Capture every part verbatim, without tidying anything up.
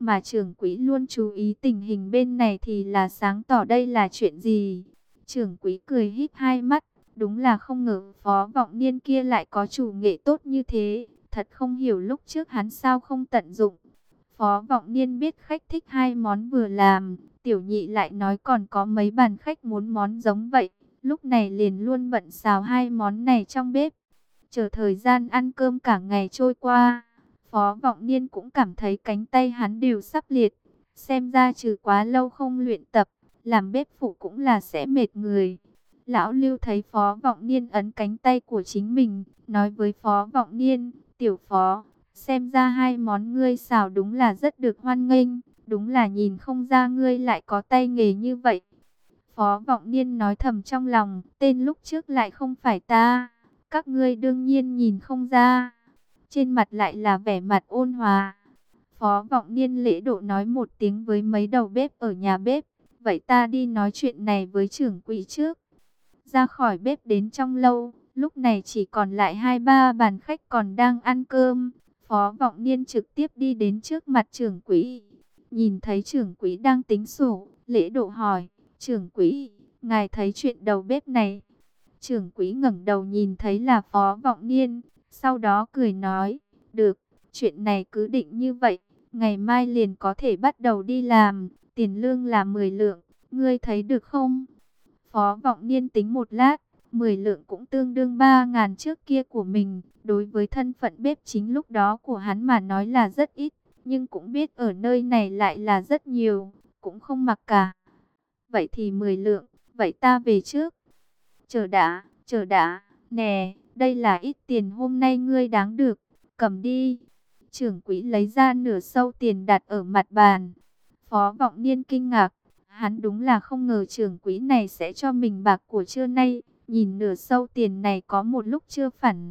mà trưởng quỹ luôn chú ý tình hình bên này thì là sáng tỏ đây là chuyện gì. Trưởng quỹ cười híp hai mắt, đúng là không ngờ Phó Vọng Niên kia lại có chủ nghệ tốt như thế, thật không hiểu lúc trước hắn sao không tận dụng. Phó Vọng Niên biết khách thích hai món vừa làm, tiểu nhị lại nói còn có mấy bàn khách muốn món giống vậy, lúc này liền luôn bận xào hai món này trong bếp. Chờ thời gian ăn cơm cả ngày trôi qua, Phó Vọng Niên cũng cảm thấy cánh tay hắn đều sắp liệt, xem ra trừ quá lâu không luyện tập, làm bếp phụ cũng là sẽ mệt người. Lão Lưu thấy Phó Vọng Niên ấn cánh tay của chính mình, nói với Phó Vọng Niên, tiểu Phó, xem ra hai món ngươi xào đúng là rất được hoan nghênh, đúng là nhìn không ra ngươi lại có tay nghề như vậy. Phó Vọng Niên nói thầm trong lòng, tên lúc trước lại không phải ta, các ngươi đương nhiên nhìn không ra. Trên mặt lại là vẻ mặt ôn hòa. Phó Vọng Niên lễ độ nói một tiếng với mấy đầu bếp ở nhà bếp, vậy ta đi nói chuyện này với trưởng quỹ trước. Ra khỏi bếp đến trong lâu, lúc này chỉ còn lại hai ba bàn khách còn đang ăn cơm. Phó Vọng Niên trực tiếp đi đến trước mặt trưởng quỹ. Nhìn thấy trưởng quỹ đang tính sổ, lễ độ hỏi, trưởng quỹ, ngài thấy chuyện đầu bếp này. Trưởng quỹ ngẩng đầu nhìn thấy là Phó Vọng Niên, sau đó cười nói, được, chuyện này cứ định như vậy, ngày mai liền có thể bắt đầu đi làm, tiền lương là mười lượng, ngươi thấy được không? Phó Vọng Niên tính một lát, mười lượng cũng tương đương ba ngàn trước kia của mình. Đối với thân phận bếp chính lúc đó của hắn mà nói là rất ít, nhưng cũng biết ở nơi này lại là rất nhiều, cũng không mặc cả. Vậy thì mười lượng, vậy ta về trước. Chờ đã, chờ đã, nè, đây là ít tiền hôm nay ngươi đáng được, cầm đi. Trưởng quỹ lấy ra nửa sâu tiền đặt ở mặt bàn. Phó Vọng Niên kinh ngạc, hắn đúng là không ngờ trưởng quỹ này sẽ cho mình bạc của trưa nay. Nhìn nửa sâu tiền này có một lúc chưa phản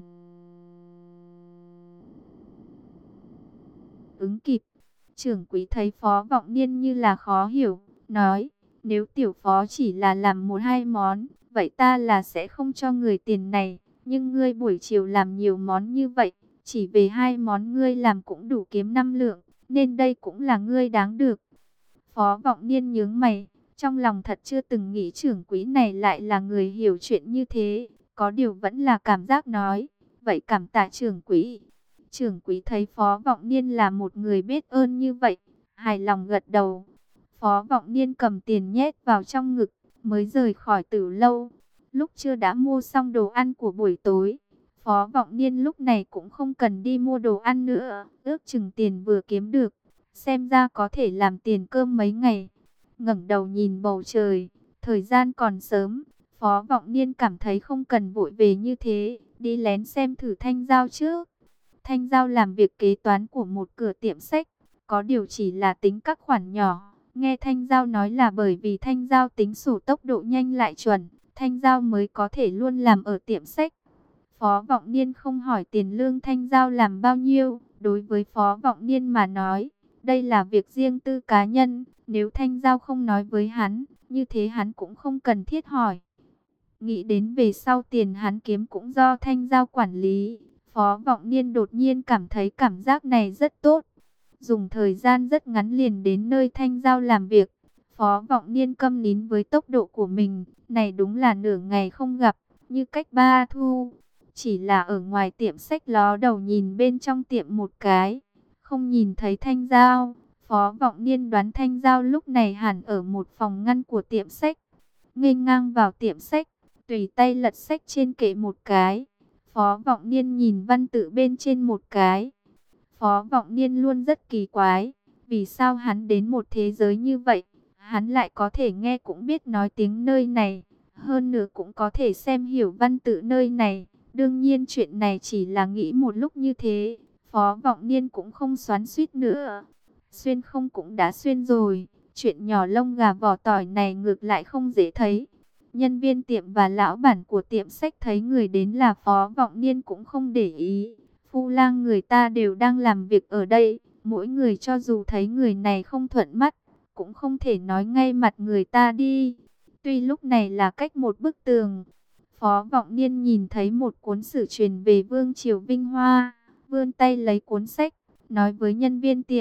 ứng kịp. Trưởng quỹ thấy Phó Vọng Niên như là khó hiểu, nói, nếu tiểu phó chỉ là làm một hai món, vậy ta là sẽ không cho người tiền này. Nhưng ngươi buổi chiều làm nhiều món như vậy, chỉ về hai món ngươi làm cũng đủ kiếm năm lượng, nên đây cũng là ngươi đáng được. Phó Vọng Niên nhướng mày, trong lòng thật chưa từng nghĩ trưởng quỹ này lại là người hiểu chuyện như thế, có điều vẫn là cảm giác nói, vậy cảm tạ trưởng quỹ. Trưởng quỹ thấy Phó Vọng Niên là một người biết ơn như vậy, hài lòng gật đầu. Phó Vọng Niên cầm tiền nhét vào trong ngực, mới rời khỏi Tử lâu. Lúc chưa đã mua xong đồ ăn của buổi tối, Phó Vọng Niên lúc này cũng không cần đi mua đồ ăn nữa, ước chừng tiền vừa kiếm được, xem ra có thể làm tiền cơm mấy ngày. Ngẩng đầu nhìn bầu trời, thời gian còn sớm, Phó Vọng Niên cảm thấy không cần vội về như thế, đi lén xem thử Thanh Giao trước. Thanh Giao làm việc kế toán của một cửa tiệm sách, có điều chỉ là tính các khoản nhỏ. Nghe Thanh Giao nói là bởi vì Thanh Giao tính sổ tốc độ nhanh lại chuẩn, Thanh Giao mới có thể luôn làm ở tiệm sách. Phó Vọng Niên không hỏi tiền lương Thanh Giao làm bao nhiêu, đối với Phó Vọng Niên mà nói, đây là việc riêng tư cá nhân, nếu Thanh Giao không nói với hắn, như thế hắn cũng không cần thiết hỏi. Nghĩ đến về sau tiền hắn kiếm cũng do Thanh Giao quản lý, Phó Vọng Niên đột nhiên cảm thấy cảm giác này rất tốt. Dùng thời gian rất ngắn liền đến nơi Thanh Giao làm việc. Phó Vọng Niên câm nín với tốc độ của mình, này đúng là nửa ngày không gặp, như cách ba thu. Chỉ là ở ngoài tiệm sách ló đầu nhìn bên trong tiệm một cái, không nhìn thấy Thanh Giao. Phó Vọng Niên đoán Thanh Giao lúc này hẳn ở một phòng ngăn của tiệm sách. Nghênh ngang vào tiệm sách, tùy tay lật sách trên kệ một cái. Phó Vọng Niên nhìn văn tự bên trên một cái. Phó Vọng Niên luôn rất kỳ quái, vì sao hắn đến một thế giới như vậy, hắn lại có thể nghe cũng biết nói tiếng nơi này, hơn nữa cũng có thể xem hiểu văn tự nơi này. Đương nhiên chuyện này chỉ là nghĩ một lúc như thế, Phó Vọng Niên cũng không xoắn xuýt nữa. Xuyên không cũng đã xuyên rồi, chuyện nhỏ lông gà vỏ tỏi này ngược lại không dễ thấy. Nhân viên tiệm và lão bản của tiệm sách thấy người đến là Phó Vọng Niên cũng không để ý. Phu lang người ta đều đang làm việc ở đây, mỗi người cho dù thấy người này không thuận mắt, cũng không thể nói ngay mặt người ta đi. Tuy lúc này là cách một bức tường, Phó Vọng Niên nhìn thấy một cuốn sử truyền về Vương Triều Vinh Hoa, vươn tay lấy cuốn sách, nói với nhân viên tiệm,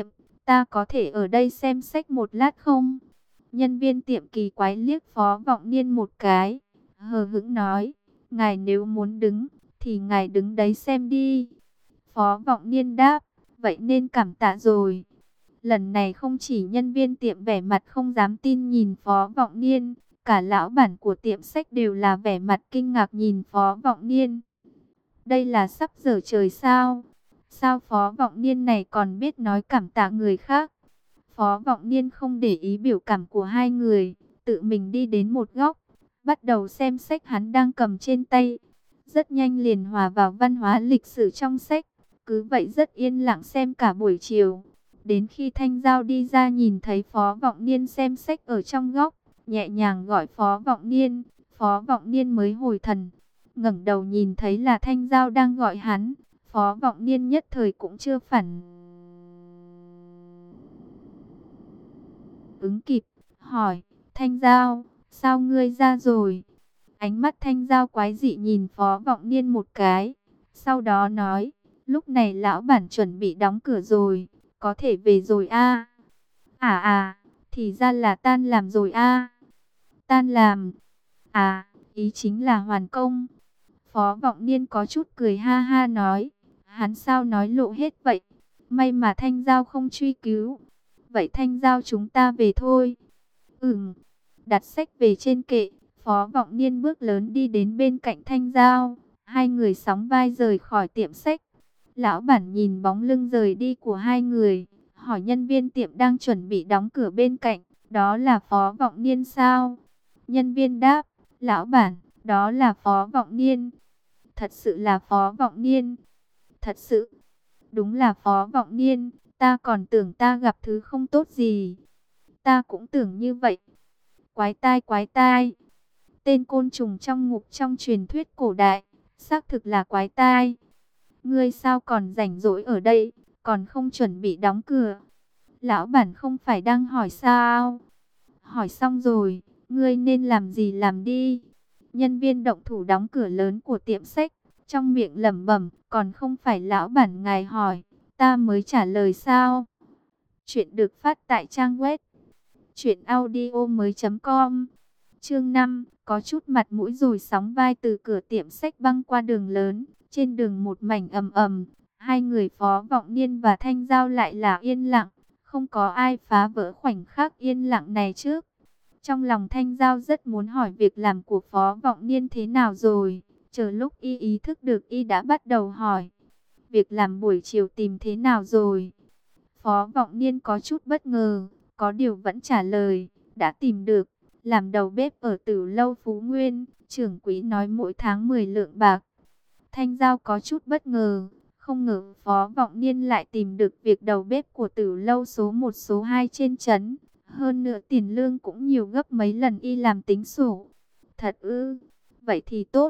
ta có thể ở đây xem sách một lát không? Nhân viên tiệm kỳ quái liếc Phó Vọng Niên một cái, hờ hững nói, ngài nếu muốn đứng, thì ngài đứng đấy xem đi. Phó Vọng Niên đáp, vậy nên cảm tạ rồi. Lần này không chỉ nhân viên tiệm vẻ mặt không dám tin nhìn Phó Vọng Niên, cả lão bản của tiệm sách đều là vẻ mặt kinh ngạc nhìn Phó Vọng Niên. Đây là sắp giở trời sao? Sao Phó Vọng Niên này còn biết nói cảm tạ người khác? Phó Vọng Niên không để ý biểu cảm của hai người, tự mình đi đến một góc, bắt đầu xem sách hắn đang cầm trên tay. Rất nhanh liền hòa vào văn hóa lịch sử trong sách, cứ vậy rất yên lặng xem cả buổi chiều. Đến khi Thanh Giao đi ra nhìn thấy Phó Vọng Niên xem sách ở trong góc, nhẹ nhàng gọi Phó Vọng Niên, Phó Vọng Niên mới hồi thần, ngẩng đầu nhìn thấy là Thanh Giao đang gọi hắn. Phó Vọng Niên nhất thời cũng chưa phản ứng kịp, hỏi, Thanh Giao, sao ngươi ra rồi? Ánh mắt Thanh Giao quái dị nhìn Phó Vọng Niên một cái, sau đó nói, lúc này lão bản chuẩn bị đóng cửa rồi, có thể về rồi a. À à, thì ra là tan làm rồi a. Tan làm? À, ý chính là hoàn công. Phó Vọng Niên có chút cười ha ha nói, hắn sao nói lộ hết vậy? May mà Thanh Giao không truy cứu. Vậy Thanh Giao chúng ta về thôi. Ừm, đặt sách về trên kệ, Phó Vọng Niên bước lớn đi đến bên cạnh Thanh Giao. Hai người sóng vai rời khỏi tiệm sách. Lão bản nhìn bóng lưng rời đi của hai người, hỏi nhân viên tiệm đang chuẩn bị đóng cửa bên cạnh, đó là Phó Vọng Niên sao? Nhân viên đáp, lão bản, đó là Phó Vọng Niên. Thật sự là Phó Vọng Niên. Thật sự, đúng là Phó Vọng Niên, ta còn tưởng ta gặp thứ không tốt gì. Ta cũng tưởng như vậy. Quái tai quái tai. Tên côn trùng trong ngục trong truyền thuyết cổ đại, xác thực là quái tai. Ngươi sao còn rảnh rỗi ở đây, còn không chuẩn bị đóng cửa? Lão bản không phải đang hỏi sao? Hỏi xong rồi, ngươi nên làm gì làm đi. Nhân viên động thủ đóng cửa lớn của tiệm sách, trong miệng lẩm bẩm, còn không phải lão bản ngài hỏi, ta mới trả lời sao? Chuyện được phát tại trang web truyện audio mới.com. Chương năm, có chút mặt mũi rồi sóng vai từ cửa tiệm sách băng qua đường lớn, trên đường một mảnh ầm ầm, hai người Phó Vọng Niên và Thanh Giao lại là yên lặng, không có ai phá vỡ khoảnh khắc yên lặng này trước. Trong lòng Thanh Giao rất muốn hỏi việc làm của Phó Vọng Niên thế nào rồi, chờ lúc y ý thức được y đã bắt đầu hỏi, việc làm buổi chiều tìm thế nào rồi? Phó Vọng Niên có chút bất ngờ, có điều vẫn trả lời, đã tìm được, làm đầu bếp ở Tử Lâu Phú Nguyên, trưởng quỹ nói mỗi tháng mười lượng bạc. Thanh Giao có chút bất ngờ, không ngờ Phó Vọng Niên lại tìm được việc đầu bếp của Tử Lâu số một số hai trên trấn. Hơn nữa tiền lương cũng nhiều gấp mấy lần y làm tính sổ. Thật ư, vậy thì tốt.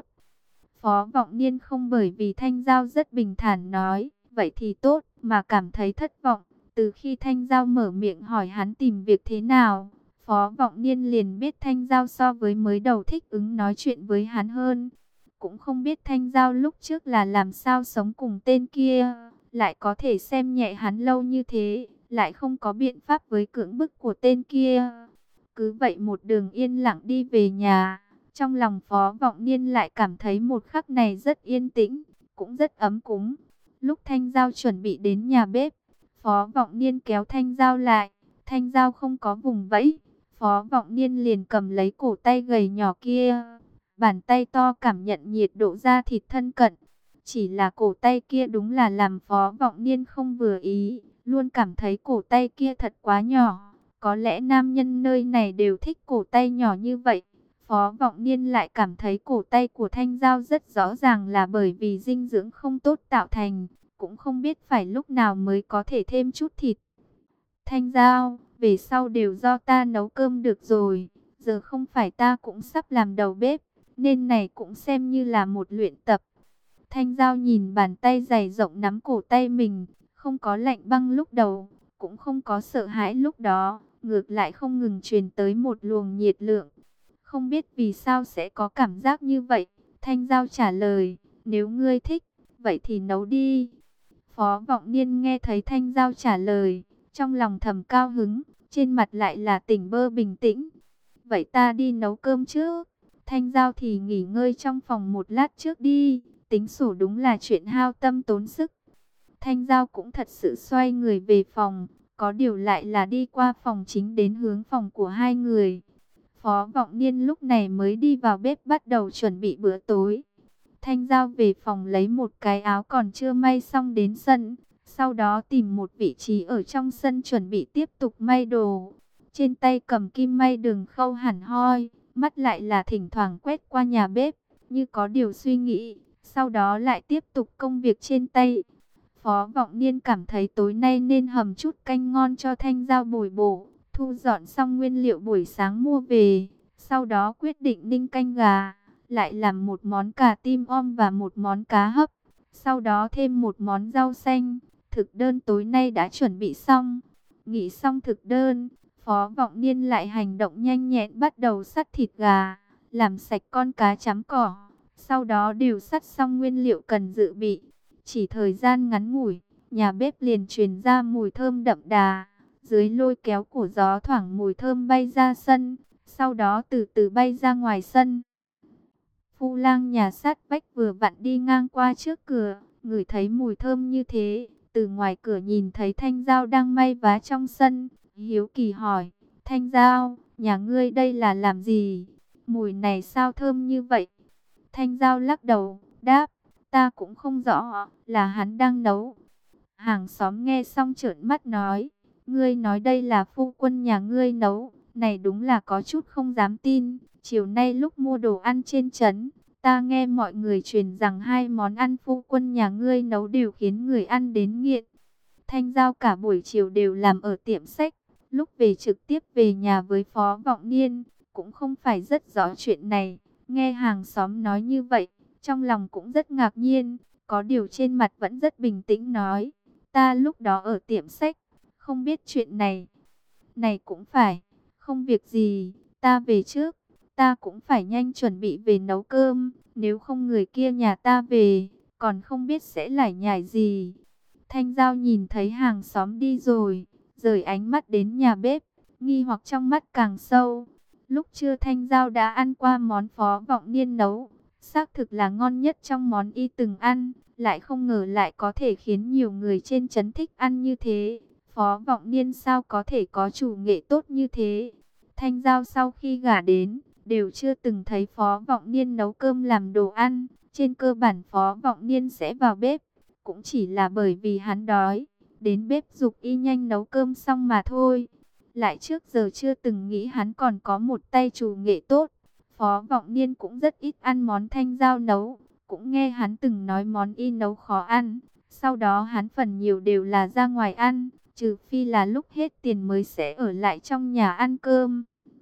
Phó Vọng Niên không bởi vì Thanh Giao rất bình thản nói, vậy thì tốt, mà cảm thấy thất vọng. Từ khi Thanh Giao mở miệng hỏi hắn tìm việc thế nào, Phó Vọng Niên liền biết Thanh Giao so với mới đầu thích ứng nói chuyện với hắn hơn. Cũng không biết Thanh Giao lúc trước là làm sao sống cùng tên kia, lại có thể xem nhẹ hắn lâu như thế, lại không có biện pháp với cưỡng bức của tên kia. Cứ vậy một đường yên lặng đi về nhà, trong lòng Phó Vọng Niên lại cảm thấy một khắc này rất yên tĩnh, cũng rất ấm cúng. Lúc Thanh Giao chuẩn bị đến nhà bếp, Phó Vọng Niên kéo Thanh Giao lại, Thanh Giao không có vùng vẫy, Phó Vọng Niên liền cầm lấy cổ tay gầy nhỏ kia, bàn tay to cảm nhận nhiệt độ da thịt thân cận. Chỉ là cổ tay kia đúng là làm Phó Vọng Niên không vừa ý, luôn cảm thấy cổ tay kia thật quá nhỏ. Có lẽ nam nhân nơi này đều thích cổ tay nhỏ như vậy. Phó Vọng Niên lại cảm thấy cổ tay của Thanh Giao rất rõ ràng là bởi vì dinh dưỡng không tốt tạo thành, cũng không biết phải lúc nào mới có thể thêm chút thịt. Thanh Giao, về sau đều do ta nấu cơm được rồi, giờ không phải ta cũng sắp làm đầu bếp, nên này cũng xem như là một luyện tập. Thanh Giao nhìn bàn tay dày rộng nắm cổ tay mình, không có lạnh băng lúc đầu, cũng không có sợ hãi lúc đó, ngược lại không ngừng truyền tới một luồng nhiệt lượng. Không biết vì sao sẽ có cảm giác như vậy, Thanh Giao trả lời, nếu ngươi thích, vậy thì nấu đi. Phó Vọng Niên nghe thấy Thanh Giao trả lời, trong lòng thầm cao hứng, trên mặt lại là tỉnh bơ bình tĩnh. Vậy ta đi nấu cơm trước, Thanh Giao thì nghỉ ngơi trong phòng một lát trước đi, tính sổ đúng là chuyện hao tâm tốn sức. Thanh Giao cũng thật sự xoay người về phòng, có điều lại là đi qua phòng chính đến hướng phòng của hai người. Phó Vọng Niên lúc này mới đi vào bếp bắt đầu chuẩn bị bữa tối. Thanh Giao về phòng lấy một cái áo còn chưa may xong đến sân, sau đó tìm một vị trí ở trong sân chuẩn bị tiếp tục may đồ. Trên tay cầm kim may đường khâu hẳn hoi, mắt lại là thỉnh thoảng quét qua nhà bếp, như có điều suy nghĩ, sau đó lại tiếp tục công việc trên tay. Phó Vọng Niên cảm thấy tối nay nên hầm chút canh ngon cho Thanh Giao bồi bổ, thu dọn xong nguyên liệu buổi sáng mua về, sau đó quyết định ninh canh gà, lại làm một món cà tim om và một món cá hấp, sau đó thêm một món rau xanh. Thực đơn tối nay đã chuẩn bị xong. Nghĩ xong thực đơn, Phó Vọng Niên lại hành động nhanh nhẹn bắt đầu sắt thịt gà, làm sạch con cá chấm cỏ, sau đó đều sắt xong nguyên liệu cần dự bị. Chỉ thời gian ngắn ngủi, nhà bếp liền truyền ra mùi thơm đậm đà, dưới lôi kéo của gió thoảng mùi thơm bay ra sân, sau đó từ từ bay ra ngoài sân. Phu lang nhà sát vách vừa vặn đi ngang qua trước cửa, ngửi thấy mùi thơm như thế, từ ngoài cửa nhìn thấy Thanh Giao đang may vá trong sân, hiếu kỳ hỏi, Thanh Giao, nhà ngươi đây là làm gì? Mùi này sao thơm như vậy? Thanh Giao lắc đầu, đáp, ta cũng không rõ, là hắn đang nấu. Hàng xóm nghe xong trợn mắt nói, ngươi nói đây là phu quân nhà ngươi nấu, này đúng là có chút không dám tin. Chiều nay lúc mua đồ ăn trên trấn, ta nghe mọi người truyền rằng hai món ăn phu quân nhà ngươi nấu đều khiến người ăn đến nghiện. Thanh Giao cả buổi chiều đều làm ở tiệm sách, lúc về trực tiếp về nhà với Phó Vọng Niên, cũng không phải rất rõ chuyện này. Nghe hàng xóm nói như vậy, trong lòng cũng rất ngạc nhiên, có điều trên mặt vẫn rất bình tĩnh nói, ta lúc đó ở tiệm sách, không biết chuyện này. Này cũng phải, không việc gì, ta về trước, ta cũng phải nhanh chuẩn bị về nấu cơm, nếu không người kia nhà ta về, còn không biết sẽ lải nhải gì. Thanh Giao nhìn thấy hàng xóm đi rồi, rời ánh mắt đến nhà bếp, nghi hoặc trong mắt càng sâu. Lúc trưa Thanh Giao đã ăn qua món Phó Vọng Niên nấu, xác thực là ngon nhất trong món y từng ăn, lại không ngờ lại có thể khiến nhiều người trên trấn thích ăn như thế. Phó Vọng Niên sao có thể có chủ nghệ tốt như thế? Thanh Giao sau khi gả đến, đều chưa từng thấy Phó Vọng Niên nấu cơm làm đồ ăn. Trên cơ bản Phó Vọng Niên sẽ vào bếp, cũng chỉ là bởi vì hắn đói, đến bếp giục y nhanh nấu cơm xong mà thôi. Lại trước giờ chưa từng nghĩ hắn còn có một tay chủ nghệ tốt. Phó Vọng Niên cũng rất ít ăn món Thanh Giao nấu, cũng nghe hắn từng nói món y nấu khó ăn. Sau đó hắn phần nhiều đều là ra ngoài ăn, trừ phi là lúc hết tiền mới sẽ ở lại trong nhà ăn cơm.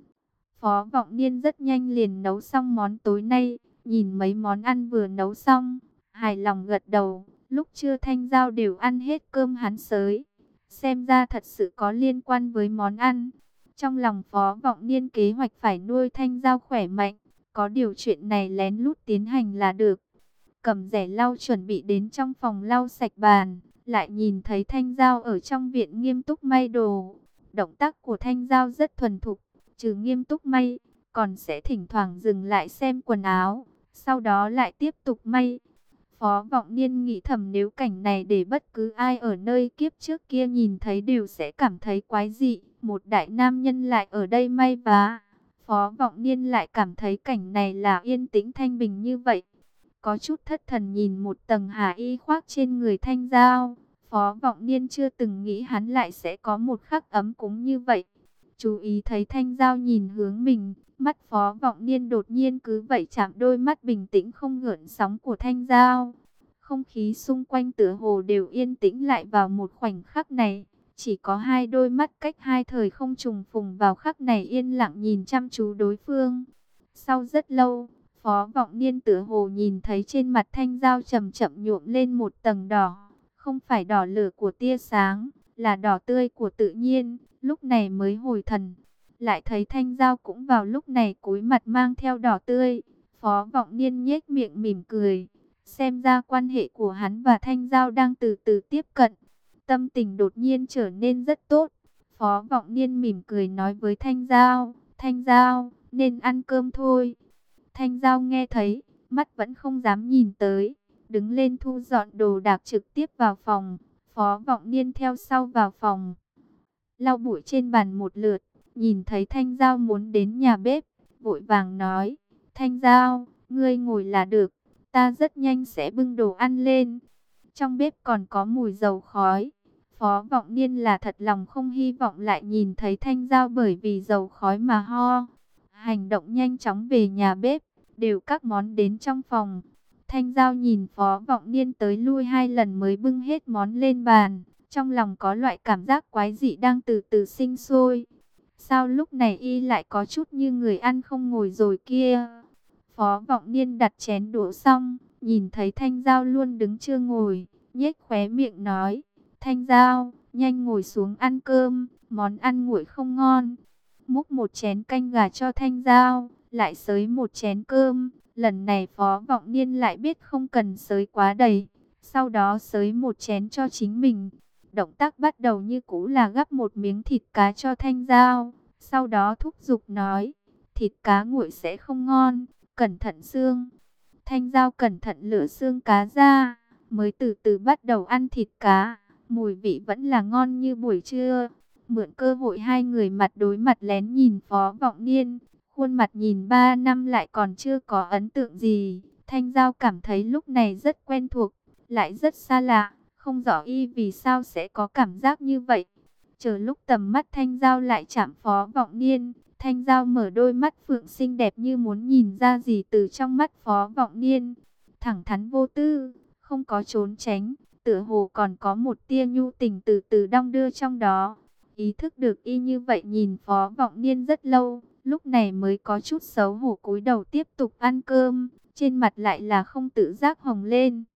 Phó Vọng Niên rất nhanh liền nấu xong món tối nay, nhìn mấy món ăn vừa nấu xong, hài lòng gật đầu. Lúc trưa Thanh Giao đều ăn hết cơm hắn xới, xem ra thật sự có liên quan với món ăn. Trong lòng Phó Vọng Niên kế hoạch phải nuôi Thanh Giao khỏe mạnh, có điều chuyện này lén lút tiến hành là được. Cầm rẻ lau chuẩn bị đến trong phòng lau sạch bàn, lại nhìn thấy Thanh Giao ở trong viện nghiêm túc may đồ. Động tác của Thanh Giao rất thuần thục, trừ nghiêm túc may, còn sẽ thỉnh thoảng dừng lại xem quần áo, sau đó lại tiếp tục may. Phó Vọng Niên nghĩ thầm nếu cảnh này để bất cứ ai ở nơi kiếp trước kia nhìn thấy đều sẽ cảm thấy quái dị. Một đại nam nhân lại ở đây may vá. Phó Vọng Niên lại cảm thấy cảnh này là yên tĩnh thanh bình như vậy. Có chút thất thần nhìn một tầng hà y khoác trên người Thanh Giao. Phó Vọng Niên chưa từng nghĩ hắn lại sẽ có một khắc ấm cúng như vậy. Chú ý thấy Thanh Giao nhìn hướng mình, mắt Phó Vọng Niên đột nhiên cứ vậy chạm đôi mắt bình tĩnh không gợn sóng của Thanh Giao. Không khí xung quanh tựa hồ đều yên tĩnh lại vào một khoảnh khắc này. Chỉ có hai đôi mắt cách hai thời không trùng phùng vào khắc này yên lặng nhìn chăm chú đối phương. Sau rất lâu, Phó Vọng Niên tựa hồ nhìn thấy trên mặt Thanh Giao chậm chậm nhuộm lên một tầng đỏ. Không phải đỏ lửa của tia sáng, là đỏ tươi của tự nhiên. Lúc này mới hồi thần, lại thấy Thanh Giao cũng vào lúc này cúi mặt mang theo đỏ tươi. Phó Vọng Niên nhếch miệng mỉm cười, xem ra quan hệ của hắn và Thanh Giao đang từ từ tiếp cận. tâm tình đột nhiên trở nên rất tốt. Phó Vọng Niên mỉm cười nói với Thanh Giao, Thanh Giao, nên ăn cơm thôi. Thanh Giao nghe thấy, mắt vẫn không dám nhìn tới, đứng lên thu dọn đồ đạc trực tiếp vào phòng. Phó Vọng Niên theo sau vào phòng, lau bụi trên bàn một lượt, nhìn thấy Thanh Giao muốn đến nhà bếp, vội vàng nói, Thanh Giao, ngươi ngồi là được, ta rất nhanh sẽ bưng đồ ăn lên. Trong bếp còn có mùi dầu khói. Phó Vọng Niên là thật lòng không hy vọng lại nhìn thấy Thanh Giao bởi vì dầu khói mà ho. Hành động nhanh chóng về nhà bếp, đều các món đến trong phòng. Thanh Giao nhìn Phó Vọng Niên tới lui hai lần mới bưng hết món lên bàn. Trong lòng có loại cảm giác quái dị đang từ từ sinh sôi. Sao lúc này y lại có chút như người ăn không ngồi rồi kia? Phó Vọng Niên đặt chén đũa xong, nhìn thấy Thanh Giao luôn đứng chưa ngồi, nhếch khóe miệng nói, Thanh Giao, nhanh ngồi xuống ăn cơm, món ăn nguội không ngon. Múc một chén canh gà cho Thanh Giao, lại xới một chén cơm. Lần này Phó Vọng Niên lại biết không cần xới quá đầy, sau đó xới một chén cho chính mình. Động tác bắt đầu như cũ là gắp một miếng thịt cá cho Thanh Giao, sau đó thúc giục nói, thịt cá nguội sẽ không ngon, cẩn thận xương. Thanh Giao cẩn thận lựa xương cá ra, mới từ từ bắt đầu ăn thịt cá. Mùi vị vẫn là ngon như buổi trưa. Mượn cơ hội hai người mặt đối mặt lén nhìn Phó Vọng Niên. Khuôn mặt nhìn ba năm lại còn chưa có ấn tượng gì. Thanh Giao cảm thấy lúc này rất quen thuộc, lại rất xa lạ. Không rõ y vì sao sẽ có cảm giác như vậy. Chờ lúc tầm mắt Thanh Giao lại chạm Phó Vọng Niên, Thanh Giao mở đôi mắt phượng xinh đẹp như muốn nhìn ra gì từ trong mắt Phó Vọng Niên. Thẳng thắn vô tư, không có trốn tránh, tựa hồ còn có một tia nhu tình từ từ đong đưa trong đó. Ý thức được y như vậy nhìn Phó Vọng Niên rất lâu, lúc này mới có chút xấu hổ cúi đầu tiếp tục ăn cơm, trên mặt lại là không tự giác hồng lên.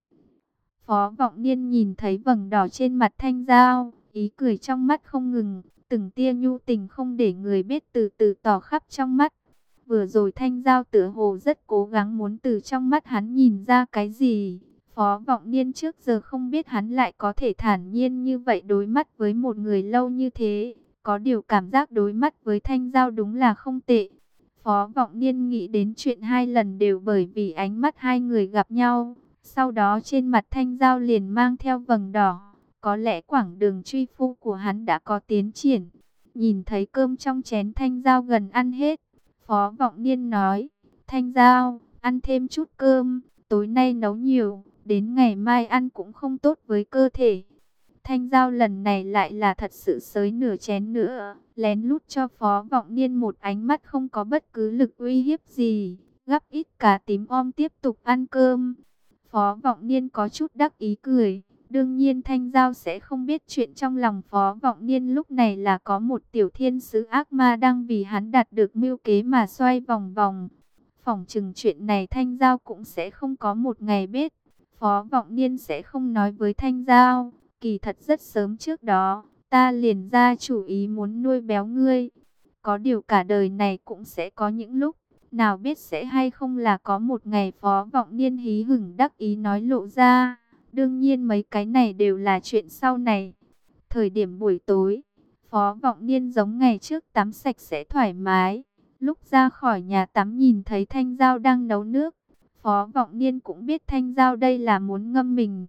Phó Vọng Niên nhìn thấy vầng đỏ trên mặt Thanh Giao, ý cười trong mắt không ngừng, từng tia nhu tình không để người biết từ từ tỏ khắp trong mắt. Vừa rồi Thanh Giao tựa hồ rất cố gắng muốn từ trong mắt hắn nhìn ra cái gì. Phó Vọng Niên trước giờ không biết hắn lại có thể thản nhiên như vậy đối mắt với một người lâu như thế. Có điều cảm giác đối mắt với Thanh Giao đúng là không tệ. Phó Vọng Niên nghĩ đến chuyện hai lần đều bởi vì ánh mắt hai người gặp nhau. Sau đó trên mặt Thanh Giao liền mang theo vầng đỏ. Có lẽ quãng đường truy phu của hắn đã có tiến triển. Nhìn thấy cơm trong chén Thanh Giao gần ăn hết, Phó Vọng Niên nói, Thanh Giao, ăn thêm chút cơm, tối nay nấu nhiều, đến ngày mai ăn cũng không tốt với cơ thể. Thanh Giao lần này lại là thật sự xới nửa chén nữa, lén lút cho Phó Vọng Niên một ánh mắt không có bất cứ lực uy hiếp gì, gắp ít cá tím om tiếp tục ăn cơm. Phó Vọng Niên có chút đắc ý cười. Đương nhiên Thanh Giao sẽ không biết chuyện trong lòng Phó Vọng Niên lúc này là có một tiểu thiên sứ ác ma đang vì hắn đạt được mưu kế mà xoay vòng vòng. Phỏng chừng chuyện này Thanh Giao cũng sẽ không có một ngày biết. Phó Vọng Niên sẽ không nói với Thanh Giao, kỳ thật rất sớm trước đó, ta liền ra chủ ý muốn nuôi béo ngươi. Có điều cả đời này cũng sẽ có những lúc, nào biết sẽ hay không là có một ngày. Phó Vọng Niên hí hửng đắc ý nói lộ ra. Đương nhiên mấy cái này đều là chuyện sau này. Thời điểm buổi tối, Phó Vọng Niên giống ngày trước tắm sạch sẽ thoải mái. Lúc ra khỏi nhà tắm nhìn thấy Thanh Giao đang nấu nước. Phó Vọng Niên cũng biết Thanh Giao đây là muốn ngâm mình.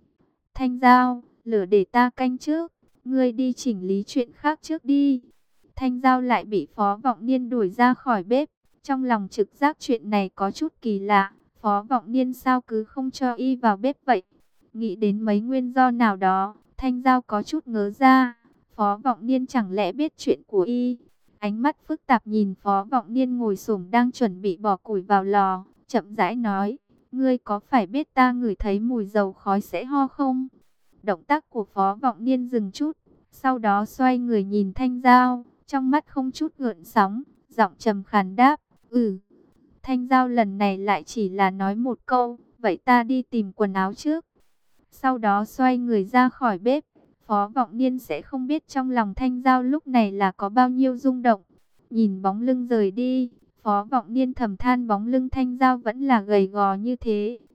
Thanh Giao, lửa để ta canh trước, ngươi đi chỉnh lý chuyện khác trước đi. Thanh Giao lại bị Phó Vọng Niên đuổi ra khỏi bếp. Trong lòng trực giác chuyện này có chút kỳ lạ. Phó Vọng Niên sao cứ không cho y vào bếp vậy? Nghĩ đến mấy nguyên do nào đó, Thanh Giao có chút ngớ ra. Phó Vọng Niên chẳng lẽ biết chuyện của y? Ánh mắt phức tạp nhìn Phó Vọng Niên ngồi xổm đang chuẩn bị bỏ củi vào lò, chậm rãi nói, ngươi có phải biết ta ngửi thấy mùi dầu khói sẽ ho không? Động tác của Phó Vọng Niên dừng chút, sau đó xoay người nhìn Thanh Giao, trong mắt không chút gợn sóng, giọng trầm khàn đáp, ừ. Thanh Giao lần này lại chỉ là nói một câu, vậy ta đi tìm quần áo trước. Sau đó xoay người ra khỏi bếp. Phó Vọng Niên sẽ không biết trong lòng Thanh Giao lúc này là có bao nhiêu rung động. Nhìn bóng lưng rời đi, Phó Vọng Niên thầm than bóng lưng Thanh Giao vẫn là gầy gò như thế.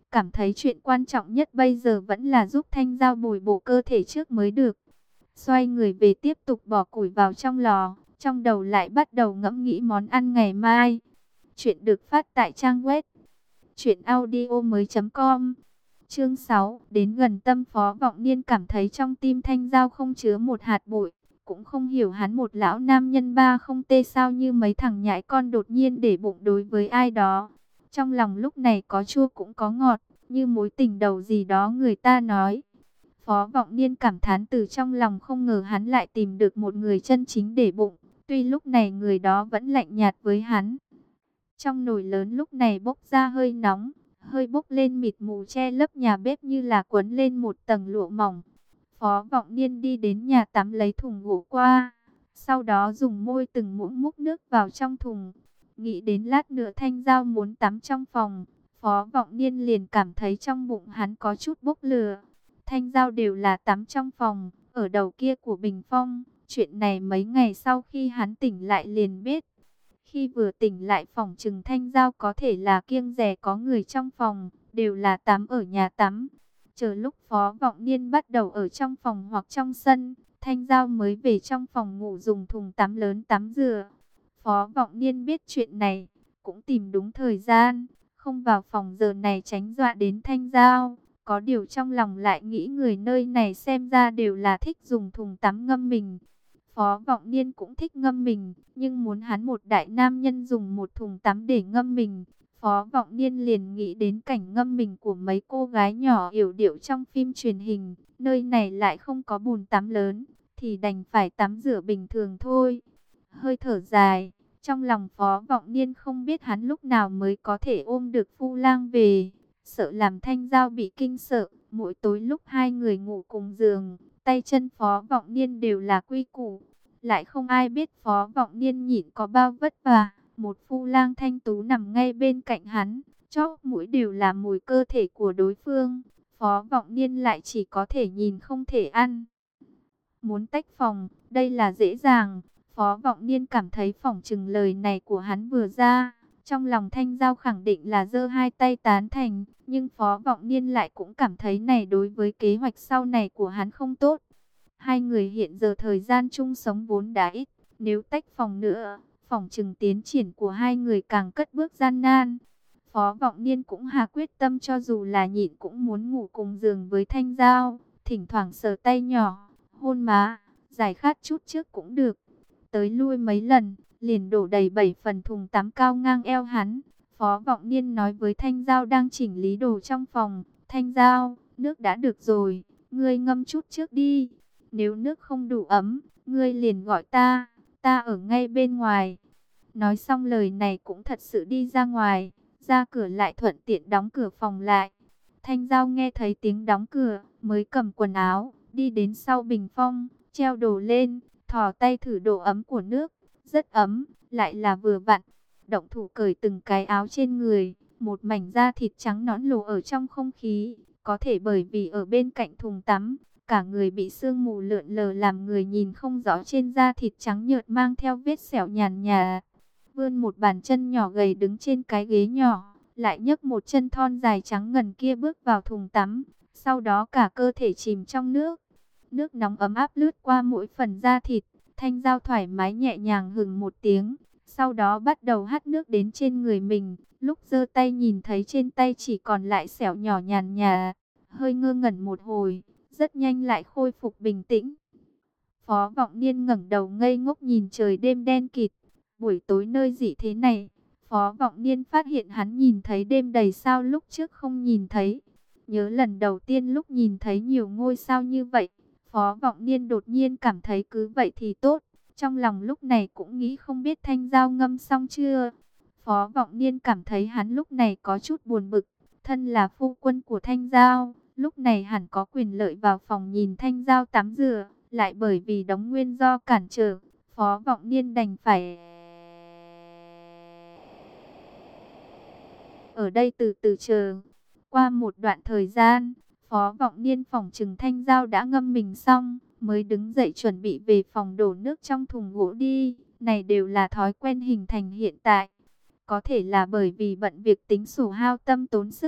cảm thấy chuyện quan trọng nhất bây giờ vẫn là giúp Thanh Giao bồi bổ cơ thể trước mới được. Xoay người về tiếp tục bỏ củi vào trong lò, trong đầu lại bắt đầu ngẫm nghĩ món ăn ngày mai. Chuyện được phát tại trang web truyện audio mới chấm com. Chương sáu, đến gần tâm. Phó Vọng Niên cảm thấy trong tim Thanh Giao không chứa một hạt bụi, cũng không hiểu hắn một lão nam nhân ba không tê sao như mấy thằng nhãi con đột nhiên để bụng đối với ai đó. Trong lòng lúc này có chua cũng có ngọt, như mối tình đầu gì đó người ta nói. Phó Vọng Niên cảm thán từ trong lòng, không ngờ hắn lại tìm được một người chân chính để bụng, tuy lúc này người đó vẫn lạnh nhạt với hắn. Trong nồi lớn lúc này bốc ra hơi nóng, hơi bốc lên mịt mù che lấp nhà bếp như là quấn lên một tầng lụa mỏng. Phó Vọng Niên đi đến nhà tắm lấy thùng gỗ qua, sau đó dùng môi từng muỗng múc nước vào trong thùng. Nghĩ đến lát nữa Thanh Giao muốn tắm trong phòng, Phó Vọng Niên liền cảm thấy trong bụng hắn có chút bốc lửa. Thanh Giao đều là tắm trong phòng, ở đầu kia của bình phong. Chuyện này mấy ngày sau khi hắn tỉnh lại liền biết. Khi vừa tỉnh lại phòng trừng Thanh Giao có thể là kiêng dè có người trong phòng, đều là tắm ở nhà tắm. Chờ lúc Phó Vọng Niên bắt đầu ở trong phòng hoặc trong sân, Thanh Giao mới về trong phòng ngủ dùng thùng tắm lớn tắm rửa. Phó Vọng Niên biết chuyện này, cũng tìm đúng thời gian, không vào phòng giờ này tránh dọa đến Thanh Giao. Có điều trong lòng lại nghĩ người nơi này xem ra đều là thích dùng thùng tắm ngâm mình. Phó Vọng Niên cũng thích ngâm mình, nhưng muốn hắn một đại nam nhân dùng một thùng tắm để ngâm mình. Phó Vọng Niên liền nghĩ đến cảnh ngâm mình của mấy cô gái nhỏ yểu điệu trong phim truyền hình. Nơi này lại không có bồn tắm lớn, thì đành phải tắm rửa bình thường thôi. Hơi thở dài, trong lòng Phó Vọng Niên không biết hắn lúc nào mới có thể ôm được Phu Lang về. Sợ làm Thanh Giao bị kinh sợ, mỗi tối lúc hai người ngủ cùng giường, tay chân Phó Vọng Niên đều là quy củ. Lại không ai biết Phó Vọng Niên nhịn có bao vất vả. Một Phu Lang thanh tú nằm ngay bên cạnh hắn, chóp mũi đều là mùi cơ thể của đối phương. Phó Vọng Niên lại chỉ có thể nhìn không thể ăn. Muốn tách phòng, đây là dễ dàng. Phó Vọng Niên cảm thấy phỏng chừng lời này của hắn vừa ra, trong lòng Thanh Giao khẳng định là giơ hai tay tán thành, nhưng Phó Vọng Niên lại cũng cảm thấy này đối với kế hoạch sau này của hắn không tốt. Hai người hiện giờ thời gian chung sống vốn đã ít, nếu tách phòng nữa, phỏng chừng tiến triển của hai người càng cất bước gian nan. Phó Vọng Niên cũng hà quyết tâm cho dù là nhịn cũng muốn ngủ cùng giường với Thanh Giao, thỉnh thoảng sờ tay nhỏ, hôn má, giải khát chút trước cũng được. Tới lui mấy lần, liền đổ đầy bảy phần thùng tắm cao ngang eo hắn. Phó Vọng Niên nói với Thanh Giao đang chỉnh lý đồ trong phòng, Thanh Giao, nước đã được rồi, ngươi ngâm chút trước đi. Nếu nước không đủ ấm, ngươi liền gọi ta, ta ở ngay bên ngoài. Nói xong lời này cũng thật sự đi ra ngoài, ra cửa lại thuận tiện đóng cửa phòng lại. Thanh Giao nghe thấy tiếng đóng cửa, mới cầm quần áo, đi đến sau bình phong, treo đồ lên, thò tay thử độ ấm của nước, rất ấm, lại là vừa vặn. Động thủ cởi từng cái áo trên người, một mảnh da thịt trắng nõn lộ ở trong không khí, có thể bởi vì ở bên cạnh thùng tắm, cả người bị sương mù lượn lờ làm người nhìn không rõ trên da thịt trắng nhợt mang theo vết sẹo nhàn nhạt. Vươn một bàn chân nhỏ gầy đứng trên cái ghế nhỏ, lại nhấc một chân thon dài trắng ngần kia bước vào thùng tắm, sau đó cả cơ thể chìm trong nước. Nước nóng ấm áp lướt qua mỗi phần da thịt, Thanh Giao thoải mái nhẹ nhàng hừng một tiếng, sau đó bắt đầu hắt nước đến trên người mình. Lúc giơ tay nhìn thấy trên tay chỉ còn lại sẹo nhỏ nhàn nhạt, hơi ngơ ngẩn một hồi, rất nhanh lại khôi phục bình tĩnh. Phó Vọng Niên ngẩng đầu ngây ngốc nhìn trời đêm đen kịt, buổi tối nơi dị thế này. Phó Vọng Niên phát hiện hắn nhìn thấy đêm đầy sao lúc trước không nhìn thấy. Nhớ lần đầu tiên lúc nhìn thấy nhiều ngôi sao như vậy, Phó Vọng Niên đột nhiên cảm thấy cứ vậy thì tốt. Trong lòng lúc này cũng nghĩ không biết Thanh Giao ngâm xong chưa. Phó Vọng Niên cảm thấy hắn lúc này có chút buồn bực. Thân là phu quân của Thanh Giao, lúc này hẳn có quyền lợi vào phòng nhìn Thanh Giao tắm rửa. Lại bởi vì đống nguyên do cản trở, Phó Vọng Niên đành phải ở đây từ từ chờ. Qua một đoạn thời gian, Phó Vọng Niên phỏng chừng Thanh Giao đã ngâm mình xong, mới đứng dậy chuẩn bị về phòng đổ nước trong thùng gỗ đi. Này đều là thói quen hình thành hiện tại. Có thể là bởi vì bận việc tính sổ hao tâm tốn sức,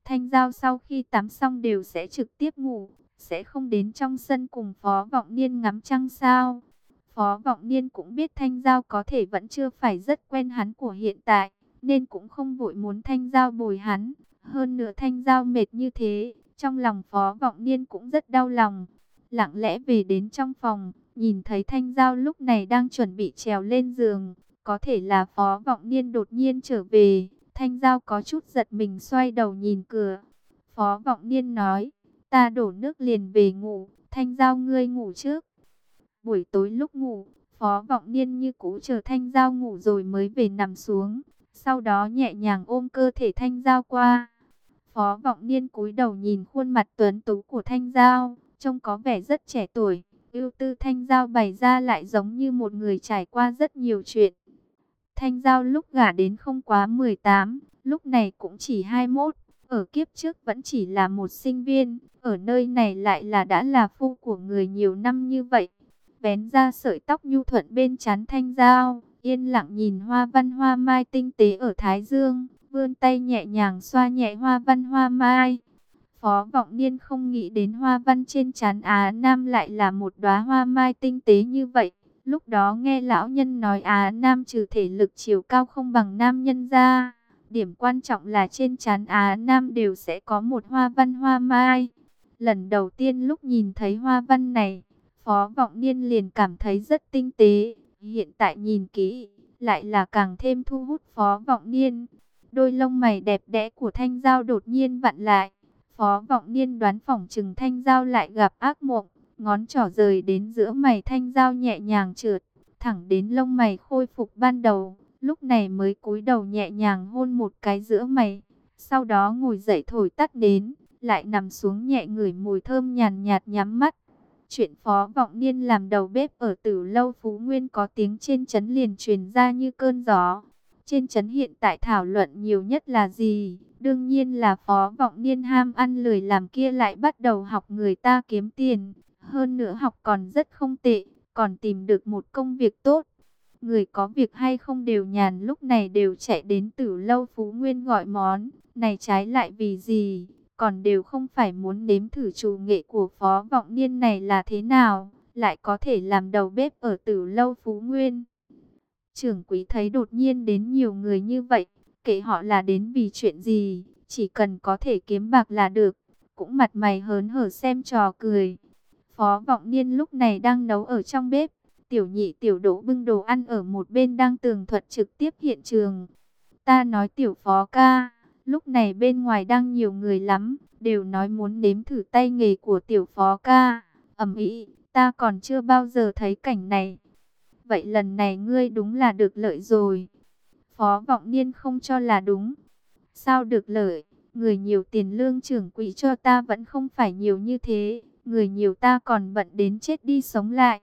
Thanh Giao sau khi tắm xong đều sẽ trực tiếp ngủ, sẽ không đến trong sân cùng Phó Vọng Niên ngắm trăng sao. Phó Vọng Niên cũng biết Thanh Giao có thể vẫn chưa phải rất quen hắn của hiện tại, nên cũng không vội muốn Thanh Giao bồi hắn. Hơn nữa Thanh Giao mệt như thế, trong lòng Phó Vọng Niên cũng rất đau lòng. Lặng lẽ về đến trong phòng, nhìn thấy Thanh Giao lúc này đang chuẩn bị trèo lên giường. Có thể là Phó Vọng Niên đột nhiên trở về. Thanh Giao có chút giật mình xoay đầu nhìn cửa. Phó Vọng Niên nói, ta đổ nước liền về ngủ, Thanh Giao ngươi ngủ trước. Buổi tối lúc ngủ, Phó Vọng Niên như cũ chờ Thanh Giao ngủ rồi mới về nằm xuống. Sau đó nhẹ nhàng ôm cơ thể Thanh Giao qua. Phó Vọng Niên cúi đầu nhìn khuôn mặt tuấn tú của Thanh Giao, trông có vẻ rất trẻ tuổi. Ưu tư Thanh Giao bày ra lại giống như một người trải qua rất nhiều chuyện. Thanh Giao lúc gả đến không quá mười tám, lúc này cũng chỉ hai mươi mốt. Ở kiếp trước vẫn chỉ là một sinh viên, ở nơi này lại là đã là phu của người nhiều năm như vậy. Vén ra sợi tóc nhu thuận bên trán Thanh Giao, yên lặng nhìn hoa văn hoa mai tinh tế ở thái dương, vươn tay nhẹ nhàng xoa nhẹ hoa văn hoa mai. Phó Vọng Niên không nghĩ đến hoa văn trên trán Á Nam lại là một đóa hoa mai tinh tế như vậy. Lúc đó nghe lão nhân nói Á Nam trừ thể lực chiều cao không bằng nam nhân ra, điểm quan trọng là trên trán Á Nam đều sẽ có một hoa văn hoa mai. Lần đầu tiên lúc nhìn thấy hoa văn này, Phó Vọng Niên liền cảm thấy rất tinh tế. Hiện tại nhìn kỹ, lại là càng thêm thu hút Phó Vọng Niên. Đôi lông mày đẹp đẽ của Thanh Giao đột nhiên vặn lại. Phó Vọng Niên đoán phỏng chừng Thanh Giao lại gặp ác mộng. Ngón trỏ rời đến giữa mày Thanh Giao nhẹ nhàng trượt, thẳng đến lông mày khôi phục ban đầu. Lúc này mới cúi đầu nhẹ nhàng hôn một cái giữa mày. Sau đó ngồi dậy thổi tắt nến, lại nằm xuống nhẹ ngửi mùi thơm nhàn nhạt nhắm mắt. Chuyện Phó Vọng Niên làm đầu bếp ở Tử Lâu Phú Nguyên có tiếng trên trấn liền truyền ra như cơn gió. Trên trấn hiện tại thảo luận nhiều nhất là gì? Đương nhiên là Phó Vọng Niên ham ăn lười làm kia lại bắt đầu học người ta kiếm tiền. Hơn nữa học còn rất không tệ, còn tìm được một công việc tốt. Người có việc hay không đều nhàn lúc này đều chạy đến Tử Lâu Phú Nguyên gọi món. Này trái lại vì gì? Còn đều không phải muốn nếm thử trù nghệ của Phó Vọng Niên này là thế nào, lại có thể làm đầu bếp ở Tử Lâu Phú Nguyên. Trưởng quý thấy đột nhiên đến nhiều người như vậy, kệ họ là đến vì chuyện gì, chỉ cần có thể kiếm bạc là được, cũng mặt mày hớn hở xem trò cười. Phó Vọng Niên lúc này đang nấu ở trong bếp, Tiểu Nhị Tiểu Đỗ bưng đồ ăn ở một bên đang tường thuật trực tiếp hiện trường. Ta nói Tiểu Phó ca, lúc này bên ngoài đang nhiều người lắm, đều nói muốn nếm thử tay nghề của Tiểu Phó ca. Ầm ĩ, ta còn chưa bao giờ thấy cảnh này. Vậy lần này ngươi đúng là được lợi rồi. Phó Vọng Niên không cho là đúng. Sao được lợi? Người nhiều tiền lương trưởng quỹ cho ta vẫn không phải nhiều như thế. Người nhiều ta còn bận đến chết đi sống lại.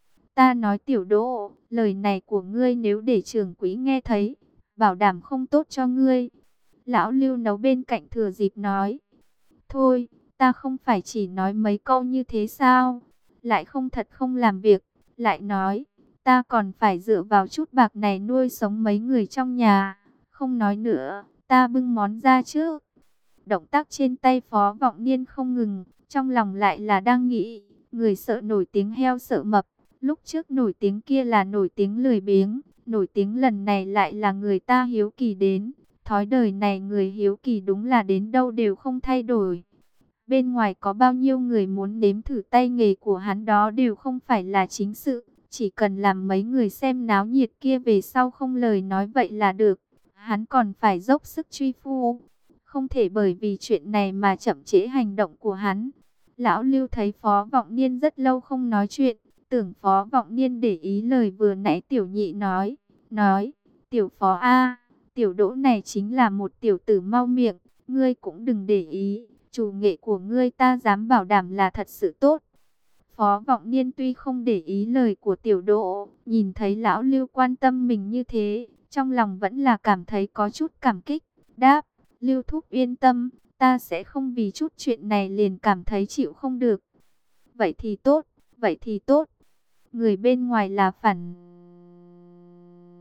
Ta nói Tiểu Đỗ, lời này của ngươi nếu để trưởng quỹ nghe thấy, bảo đảm không tốt cho ngươi. Lão Lưu nấu bên cạnh thừa dịp nói. Thôi, ta không phải chỉ nói mấy câu như thế sao? Lại không thật không làm việc, lại nói. Ta còn phải dựa vào chút bạc này nuôi sống mấy người trong nhà. Không nói nữa, ta bưng món ra trước. Động tác trên tay Phó Vọng Niên không ngừng, trong lòng lại là đang nghĩ. Người sợ nổi tiếng heo sợ mập. Lúc trước nổi tiếng kia là nổi tiếng lười biếng. Nổi tiếng lần này lại là người ta hiếu kỳ đến. Thói đời này người hiếu kỳ đúng là đến đâu đều không thay đổi. Bên ngoài có bao nhiêu người muốn nếm thử tay nghề của hắn đó đều không phải là chính sự. Chỉ cần làm mấy người xem náo nhiệt kia về sau không lời nói vậy là được. Hắn còn phải dốc sức truy phu. Không thể bởi vì chuyện này mà chậm trễ hành động của hắn. Lão Lưu thấy Phó Vọng Niên rất lâu không nói chuyện. Tưởng Phó Vọng Niên để ý lời vừa nãy Tiểu Nhị nói. Nói, Tiểu Phó A, Tiểu Đỗ này chính là một tiểu tử mau miệng. Ngươi cũng đừng để ý. Chủ nghệ của ngươi ta dám bảo đảm là thật sự tốt. Phó Vọng Niên tuy không để ý lời của Tiểu Đỗ, nhìn thấy Lão Lưu quan tâm mình như thế, trong lòng vẫn là cảm thấy có chút cảm kích. Đáp, Lưu thúc yên tâm, ta sẽ không vì chút chuyện này liền cảm thấy chịu không được. Vậy thì tốt, vậy thì tốt. Người bên ngoài là phản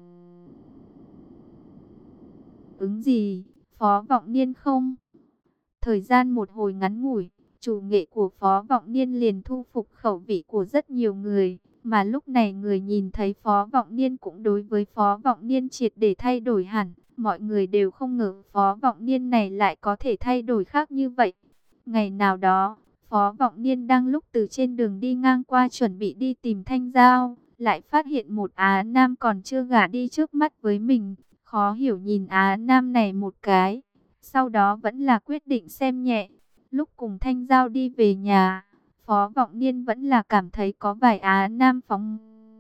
ứng gì? Phó Vọng Niên không Thời gian một hồi ngắn ngủi, chủ nghệ của Phó Vọng Niên liền thu phục khẩu vị của rất nhiều người. Mà lúc này người nhìn thấy Phó Vọng Niên cũng đối với Phó Vọng Niên triệt để thay đổi hẳn. Mọi người đều không ngờ Phó Vọng Niên này lại có thể thay đổi khác như vậy. Ngày nào đó, Phó Vọng Niên đang lúc từ trên đường đi ngang qua chuẩn bị đi tìm Thanh Giao, lại phát hiện một Á Nam còn chưa gả đi trước mắt với mình. Khó hiểu nhìn Á Nam này một cái, sau đó vẫn là quyết định xem nhẹ. Lúc cùng Thanh Giao đi về nhà, Phó Vọng Niên vẫn là cảm thấy có vài Á Nam phóng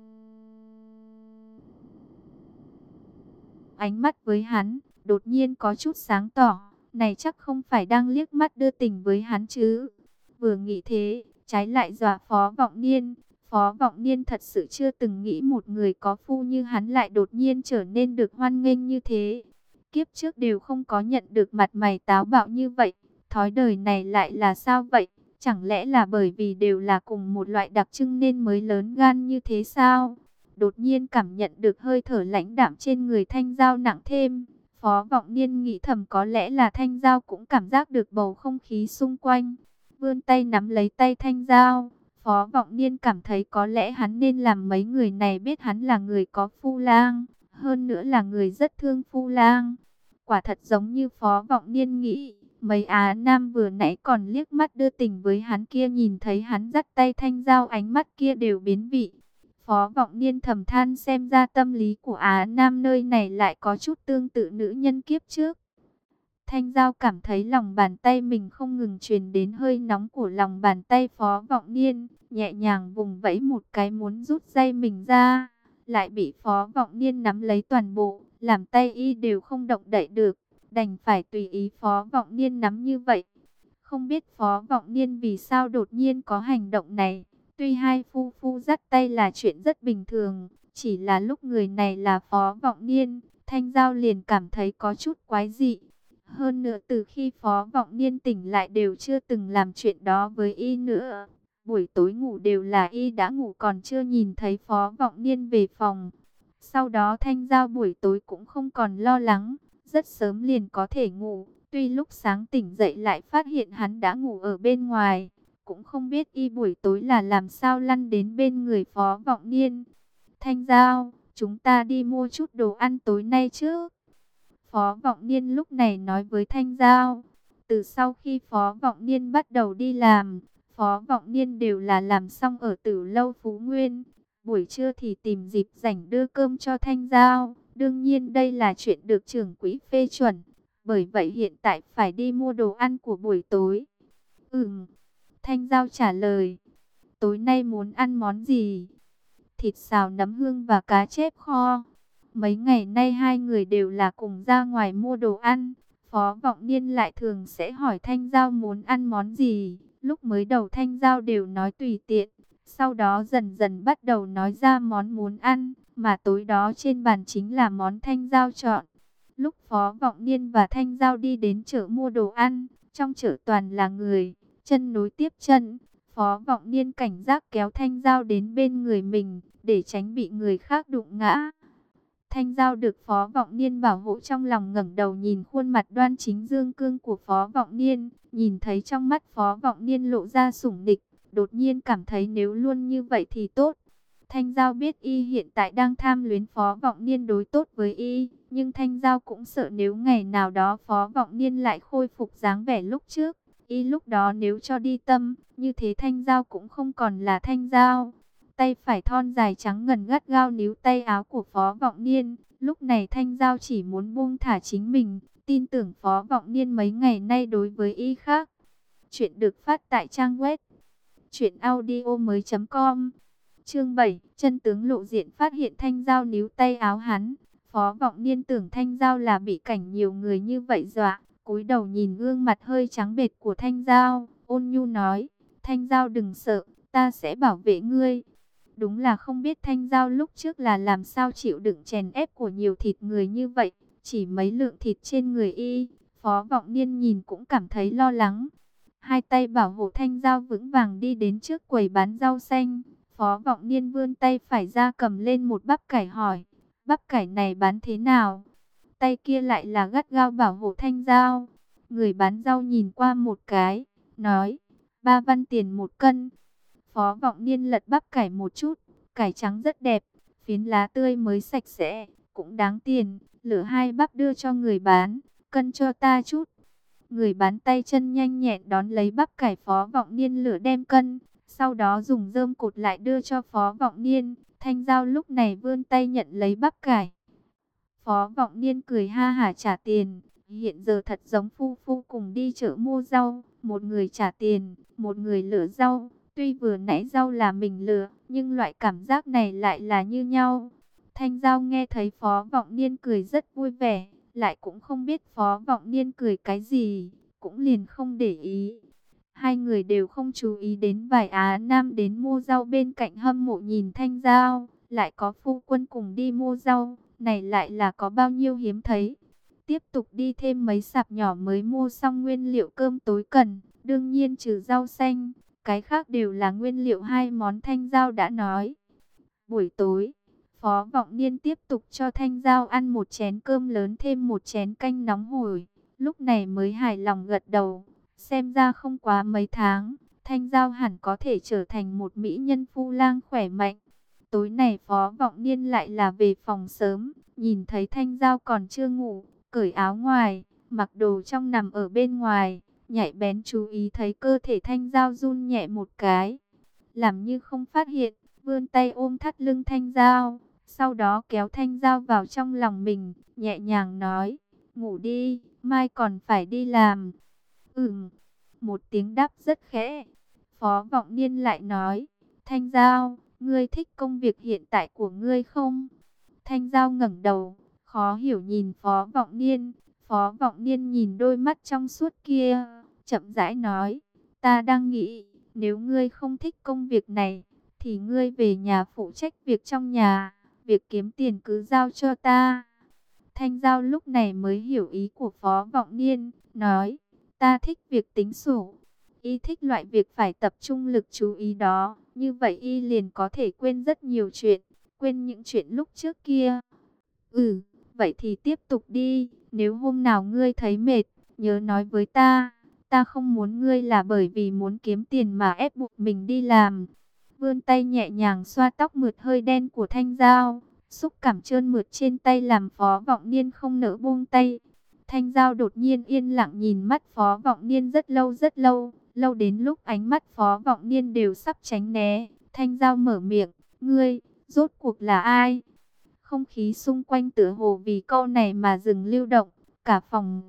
ánh mắt với hắn, đột nhiên có chút sáng tỏ, này chắc không phải đang liếc mắt đưa tình với hắn chứ. Vừa nghĩ thế, trái lại dọa Phó Vọng Niên. Phó Vọng Niên thật sự chưa từng nghĩ một người có phu như hắn lại đột nhiên trở nên được hoan nghênh như thế. Kiếp trước đều không có nhận được mặt mày táo bạo như vậy, thói đời này lại là sao vậy? Chẳng lẽ là bởi vì đều là cùng một loại đặc trưng nên mới lớn gan như thế sao? Đột nhiên cảm nhận được hơi thở lãnh đạm trên người Thanh Giao nặng thêm. Phó Vọng Niên nghĩ thầm có lẽ là Thanh Giao cũng cảm giác được bầu không khí xung quanh. Vươn tay nắm lấy tay Thanh Giao. Phó Vọng Niên cảm thấy có lẽ hắn nên làm mấy người này biết hắn là người có phu lang. Hơn nữa là người rất thương phu lang. Quả thật giống như Phó Vọng Niên nghĩ. Mấy Á Nam vừa nãy còn liếc mắt đưa tình với hắn kia nhìn thấy hắn dắt tay Thanh Giao ánh mắt kia đều biến vị. Phó Vọng Niên thầm than xem ra tâm lý của Á Nam nơi này lại có chút tương tự nữ nhân kiếp trước. Thanh Giao cảm thấy lòng bàn tay mình không ngừng truyền đến hơi nóng của lòng bàn tay Phó Vọng Niên, nhẹ nhàng vùng vẫy một cái muốn rút dây mình ra, lại bị Phó Vọng Niên nắm lấy toàn bộ, làm tay y đều không động đậy được, đành phải tùy ý Phó Vọng Niên nắm như vậy. Không biết Phó Vọng Niên vì sao đột nhiên có hành động này. Tuy hai phu phu dắt tay là chuyện rất bình thường, chỉ là lúc người này là Phó Vọng Niên, Thanh Giao liền cảm thấy có chút quái dị. Hơn nữa từ khi Phó Vọng Niên tỉnh lại đều chưa từng làm chuyện đó với y nữa. Buổi tối ngủ đều là y đã ngủ còn chưa nhìn thấy Phó Vọng Niên về phòng. Sau đó Thanh Giao buổi tối cũng không còn lo lắng, rất sớm liền có thể ngủ. Tuy lúc sáng tỉnh dậy lại phát hiện hắn đã ngủ ở bên ngoài. Cũng không biết y buổi tối là làm sao lăn đến bên người Phó Vọng Niên. Thanh Giao, chúng ta đi mua chút đồ ăn tối nay chứ? Phó Vọng Niên lúc này nói với Thanh Giao. Từ sau khi Phó Vọng Niên bắt đầu đi làm, Phó Vọng Niên đều là làm xong ở Tử Lâu Phú Nguyên. Buổi trưa thì tìm dịp rảnh đưa cơm cho Thanh Giao. Đương nhiên đây là chuyện được trưởng quỹ phê chuẩn. Bởi vậy hiện tại phải đi mua đồ ăn của buổi tối. Ừm. Thanh Giao trả lời, tối nay muốn ăn món gì? Thịt xào nấm hương và cá chép kho. Mấy ngày nay hai người đều là cùng ra ngoài mua đồ ăn. Phó Vọng Niên lại thường sẽ hỏi Thanh Giao muốn ăn món gì. Lúc mới đầu Thanh Giao đều nói tùy tiện. Sau đó dần dần bắt đầu nói ra món muốn ăn. Mà tối đó trên bàn chính là món Thanh Giao chọn. Lúc Phó Vọng Niên và Thanh Giao đi đến chợ mua đồ ăn, trong chợ toàn là người. Chân nối tiếp chân, Phó Vọng Niên cảnh giác kéo Thanh Giao đến bên người mình, để tránh bị người khác đụng ngã. Thanh Giao được Phó Vọng Niên bảo hộ trong lòng ngẩng đầu nhìn khuôn mặt đoan chính dương cương của Phó Vọng Niên, nhìn thấy trong mắt Phó Vọng Niên lộ ra sủng nịch, đột nhiên cảm thấy nếu luôn như vậy thì tốt. Thanh Giao biết y hiện tại đang tham luyến Phó Vọng Niên đối tốt với y, nhưng Thanh Giao cũng sợ nếu ngày nào đó Phó Vọng Niên lại khôi phục dáng vẻ lúc trước. Y lúc đó nếu cho đi tâm, như thế Thanh Giao cũng không còn là Thanh Giao. Tay phải thon dài trắng ngần gắt gao níu tay áo của Phó Vọng Niên. Lúc này Thanh Giao chỉ muốn buông thả chính mình, tin tưởng Phó Vọng Niên mấy ngày nay đối với y khác. Chuyện được phát tại trang web truyện audio mới chấm com. Chương bảy, chân tướng lộ diện phát hiện Thanh Giao níu tay áo hắn. Phó Vọng Niên tưởng Thanh Giao là bị cảnh nhiều người như vậy dọa. Cúi đầu nhìn gương mặt hơi trắng bệch của Thanh Giao, ôn nhu nói, Thanh Giao đừng sợ, ta sẽ bảo vệ ngươi. Đúng là không biết Thanh Giao lúc trước là làm sao chịu đựng chèn ép của nhiều thịt người như vậy, chỉ mấy lượng thịt trên người y, Phó Vọng Niên nhìn cũng cảm thấy lo lắng. Hai tay bảo hộ Thanh Giao vững vàng đi đến trước quầy bán rau xanh, Phó Vọng Niên vươn tay phải ra cầm lên một bắp cải hỏi, bắp cải này bán thế nào? Tay kia lại là gắt gao bảo hộ Thanh Giao. Người bán rau nhìn qua một cái, nói, ba văn tiền một cân. Phó Vọng Niên lật bắp cải một chút, cải trắng rất đẹp, phiến lá tươi mới sạch sẽ, cũng đáng tiền. Lửa hai bắp đưa cho người bán, cân cho ta chút. Người bán tay chân nhanh nhẹn đón lấy bắp cải Phó Vọng Niên lửa đem cân, sau đó dùng rơm cột lại đưa cho Phó Vọng Niên. Thanh Giao lúc này vươn tay nhận lấy bắp cải. Phó Vọng Niên cười ha hả trả tiền. Hiện giờ thật giống phu phu cùng đi chợ mua rau, một người trả tiền, một người lựa rau. Tuy vừa nãy rau là mình lựa, nhưng loại cảm giác này lại là như nhau. Thanh Giao nghe thấy Phó Vọng Niên cười rất vui vẻ, lại cũng không biết Phó Vọng Niên cười cái gì, cũng liền không để ý. Hai người đều không chú ý đến vài Á Nam đến mua rau bên cạnh hâm mộ nhìn Thanh Giao, lại có phu quân cùng đi mua rau, này lại là có bao nhiêu hiếm thấy. Tiếp tục đi thêm mấy sạp nhỏ mới mua xong nguyên liệu cơm tối cần, đương nhiên trừ rau xanh, cái khác đều là nguyên liệu hai món Thanh Giao đã nói. Buổi tối, Phó Vọng Niên tiếp tục cho Thanh Giao ăn một chén cơm lớn thêm một chén canh nóng hổi, lúc này mới hài lòng gật đầu. Xem ra không quá mấy tháng, Thanh Giao hẳn có thể trở thành một mỹ nhân phu lang khỏe mạnh. Tối này Phó Vọng Niên lại là về phòng sớm, nhìn thấy Thanh Giao còn chưa ngủ, cởi áo ngoài, mặc đồ trong nằm ở bên ngoài, nhạy bén chú ý thấy cơ thể Thanh Giao run nhẹ một cái. Làm như không phát hiện, vươn tay ôm thắt lưng Thanh Giao, sau đó kéo Thanh Giao vào trong lòng mình, nhẹ nhàng nói, ngủ đi, mai còn phải đi làm. Ừm, một tiếng đáp rất khẽ. Phó Vọng Niên lại nói, Thanh Giao, ngươi thích công việc hiện tại của ngươi không? Thanh Giao ngẩng đầu, khó hiểu nhìn Phó Vọng Niên. Phó Vọng Niên nhìn đôi mắt trong suốt kia, chậm rãi nói, ta đang nghĩ, nếu ngươi không thích công việc này, thì ngươi về nhà phụ trách việc trong nhà, việc kiếm tiền cứ giao cho ta. Thanh Giao lúc này mới hiểu ý của Phó Vọng Niên, nói, ta thích việc tính sổ. Y thích loại việc phải tập trung lực chú ý đó, như vậy y liền có thể quên rất nhiều chuyện, quên những chuyện lúc trước kia. Ừ, vậy thì tiếp tục đi, nếu hôm nào ngươi thấy mệt, nhớ nói với ta, ta không muốn ngươi là bởi vì muốn kiếm tiền mà ép buộc mình đi làm. Vươn tay nhẹ nhàng xoa tóc mượt hơi đen của Thanh Giao, xúc cảm trơn mượt trên tay làm Phó Vọng Niên không nỡ buông tay. Thanh Giao đột nhiên yên lặng nhìn mắt Phó Vọng Niên rất lâu rất lâu, lâu đến lúc ánh mắt Phó Vọng Niên đều sắp tránh né. Thanh Giao mở miệng, ngươi, rốt cuộc là ai? Không khí xung quanh tựa hồ vì câu này mà dừng lưu động, cả phòng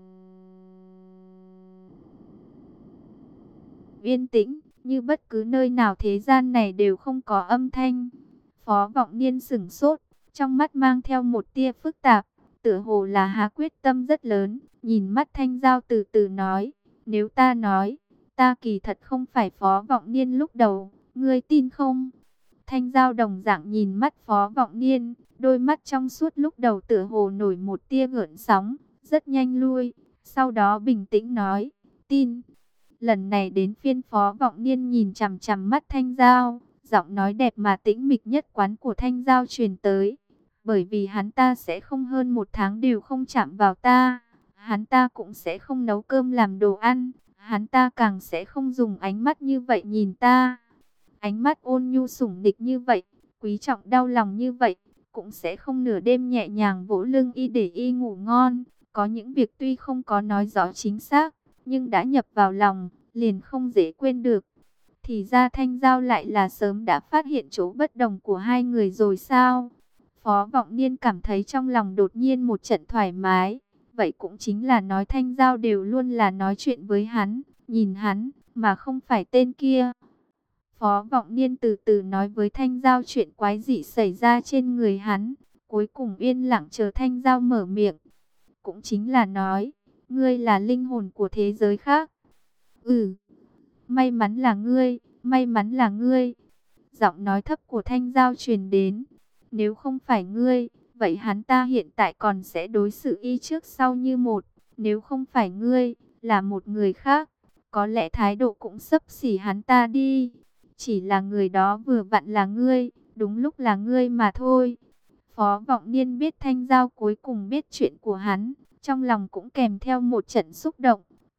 yên tĩnh, như bất cứ nơi nào thế gian này đều không có âm thanh. Phó Vọng Niên sững sốt, trong mắt mang theo một tia phức tạp, tựa hồ là hạ quyết tâm rất lớn, nhìn mắt Thanh Giao từ từ nói, nếu ta nói, ta kỳ thật không phải Phó Vọng Niên lúc đầu, ngươi tin không? Thanh Giao đồng dạng nhìn mắt Phó Vọng Niên, đôi mắt trong suốt lúc đầu tựa hồ nổi một tia gợn sóng, rất nhanh lui, sau đó bình tĩnh nói, tin. Lần này đến phiên Phó Vọng Niên nhìn chằm chằm mắt Thanh Giao, giọng nói đẹp mà tĩnh mịch nhất quán của Thanh Giao truyền tới. Bởi vì hắn ta sẽ không hơn một tháng đều không chạm vào ta, hắn ta cũng sẽ không nấu cơm làm đồ ăn, hắn ta càng sẽ không dùng ánh mắt như vậy nhìn ta. Ánh mắt ôn nhu sủng nịch như vậy, quý trọng đau lòng như vậy, cũng sẽ không nửa đêm nhẹ nhàng vỗ lưng y để y ngủ ngon. Có những việc tuy không có nói rõ chính xác, nhưng đã nhập vào lòng, liền không dễ quên được. Thì ra Thanh Giao lại là sớm đã phát hiện chỗ bất đồng của hai người rồi sao? Phó Vọng Niên cảm thấy trong lòng đột nhiên một trận thoải mái. Vậy cũng chính là nói Thanh Giao đều luôn là nói chuyện với hắn, nhìn hắn, mà không phải tên kia. Phó Vọng Niên từ từ nói với Thanh Giao chuyện quái dị xảy ra trên người hắn, cuối cùng yên lặng chờ Thanh Giao mở miệng. Cũng chính là nói, ngươi là linh hồn của thế giới khác. Ừ, may mắn là ngươi, may mắn là ngươi. Giọng nói thấp của Thanh Giao truyền đến. Nếu không phải ngươi, vậy hắn ta hiện tại còn sẽ đối xử y trước sau như một. Nếu không phải ngươi, là một người khác, có lẽ thái độ cũng xấp xỉ hắn ta đi. Chỉ là người đó vừa vặn là ngươi, đúng lúc là ngươi mà thôi. Phó Vọng Niên biết Thanh Giao cuối cùng biết chuyện của hắn, trong lòng cũng kèm theo một trận xúc động.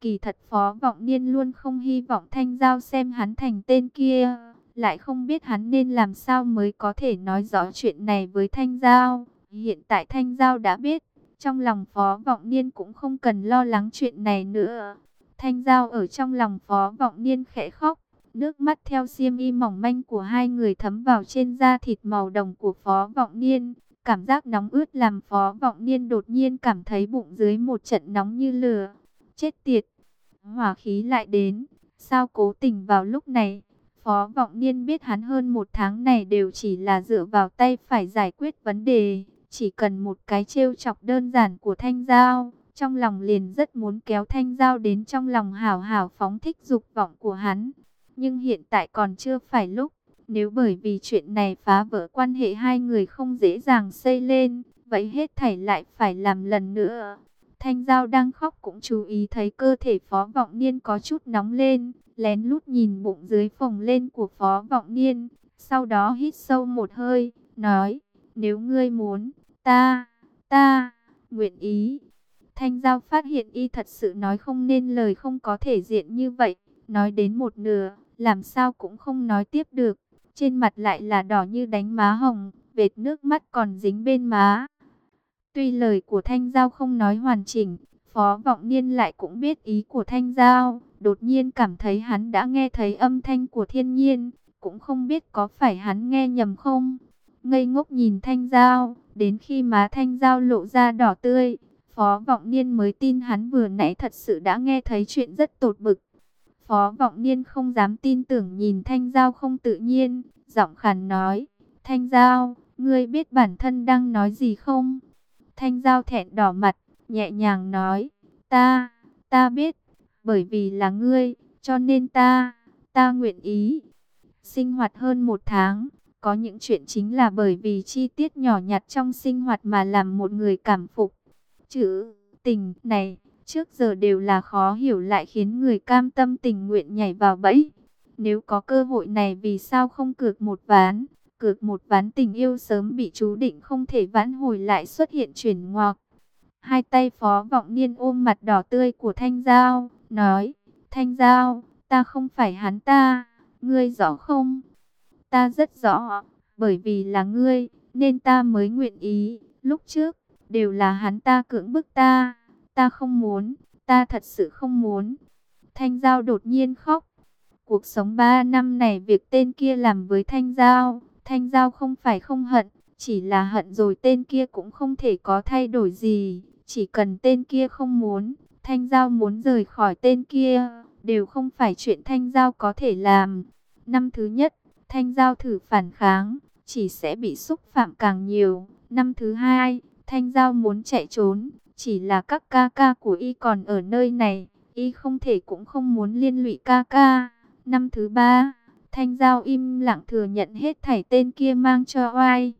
Kỳ thật Phó Vọng Niên luôn không hy vọng Thanh Giao xem hắn thành tên kia, lại không biết hắn nên làm sao mới có thể nói rõ chuyện này với Thanh Giao. Hiện tại Thanh Giao đã biết, trong lòng Phó Vọng Niên cũng không cần lo lắng chuyện này nữa. Thanh Giao ở trong lòng Phó Vọng Niên khẽ khóc, nước mắt theo xiêm y mỏng manh của hai người thấm vào trên da thịt màu đồng của Phó Vọng Niên. Cảm giác nóng ướt làm Phó Vọng Niên đột nhiên cảm thấy bụng dưới một trận nóng như lửa. Chết tiệt, hỏa khí lại đến, sao cố tình vào lúc này? Phó Vọng Niên biết hắn hơn một tháng này đều chỉ là dựa vào tay phải giải quyết vấn đề. Chỉ cần một cái trêu chọc đơn giản của Thanh Giao, trong lòng liền rất muốn kéo Thanh Giao đến trong lòng hảo hảo phóng thích dục vọng của hắn. Nhưng hiện tại còn chưa phải lúc, nếu bởi vì chuyện này phá vỡ quan hệ hai người không dễ dàng xây lên, vậy hết thảy lại phải làm lần nữa. Thanh Giao đang khóc cũng chú ý thấy cơ thể Phó Vọng Niên có chút nóng lên, lén lút nhìn bụng dưới phồng lên của Phó Vọng Niên, sau đó hít sâu một hơi, nói, nếu ngươi muốn, ta, ta, nguyện ý. Thanh Giao phát hiện y thật sự nói không nên lời không có thể diện như vậy, nói đến một nửa, làm sao cũng không nói tiếp được, trên mặt lại là đỏ như đánh má hồng, vệt nước mắt còn dính bên má. Tuy lời của Thanh Giao không nói hoàn chỉnh, Phó Vọng Niên lại cũng biết ý của Thanh Giao, đột nhiên cảm thấy hắn đã nghe thấy âm thanh của thiên nhiên, cũng không biết có phải hắn nghe nhầm không. Ngây ngốc nhìn Thanh Giao, đến khi má Thanh Giao lộ ra đỏ tươi, Phó Vọng Niên mới tin hắn vừa nãy thật sự đã nghe thấy chuyện rất tột bực. Phó Vọng Niên không dám tin tưởng nhìn Thanh Giao không tự nhiên, giọng khàn nói, Thanh Giao, ngươi biết bản thân đang nói gì không? Thanh Giao thẹn đỏ mặt, nhẹ nhàng nói, ta, ta biết, bởi vì là ngươi, cho nên ta, ta nguyện ý. Sinh hoạt hơn một tháng, có những chuyện chính là bởi vì chi tiết nhỏ nhặt trong sinh hoạt mà làm một người cảm phục. Chữ tình này, trước giờ đều là khó hiểu lại khiến người cam tâm tình nguyện nhảy vào bẫy. Nếu có cơ hội này vì sao không cược một ván? Cược một ván tình yêu sớm bị chú định không thể vãn hồi lại xuất hiện chuyển ngoặc. Hai tay Phó Vọng Niên ôm mặt đỏ tươi của Thanh Giao, nói, Thanh Giao, ta không phải hắn ta, ngươi rõ không? Ta rất rõ, bởi vì là ngươi, nên ta mới nguyện ý, lúc trước, đều là hắn ta cưỡng bức ta, ta không muốn, ta thật sự không muốn. Thanh Giao đột nhiên khóc. Cuộc sống ba năm này việc tên kia làm với Thanh Giao, Thanh Giao không phải không hận, chỉ là hận rồi tên kia cũng không thể có thay đổi gì. Chỉ cần tên kia không muốn, Thanh Giao muốn rời khỏi tên kia, đều không phải chuyện Thanh Giao có thể làm. Năm thứ nhất, Thanh Giao thử phản kháng, chỉ sẽ bị xúc phạm càng nhiều. Năm thứ hai, Thanh Giao muốn chạy trốn, chỉ là các ca ca của y còn ở nơi này, y không thể cũng không muốn liên lụy ca ca. Năm thứ ba, Thanh Giao im lặng thừa nhận hết thảy tên kia mang cho oai.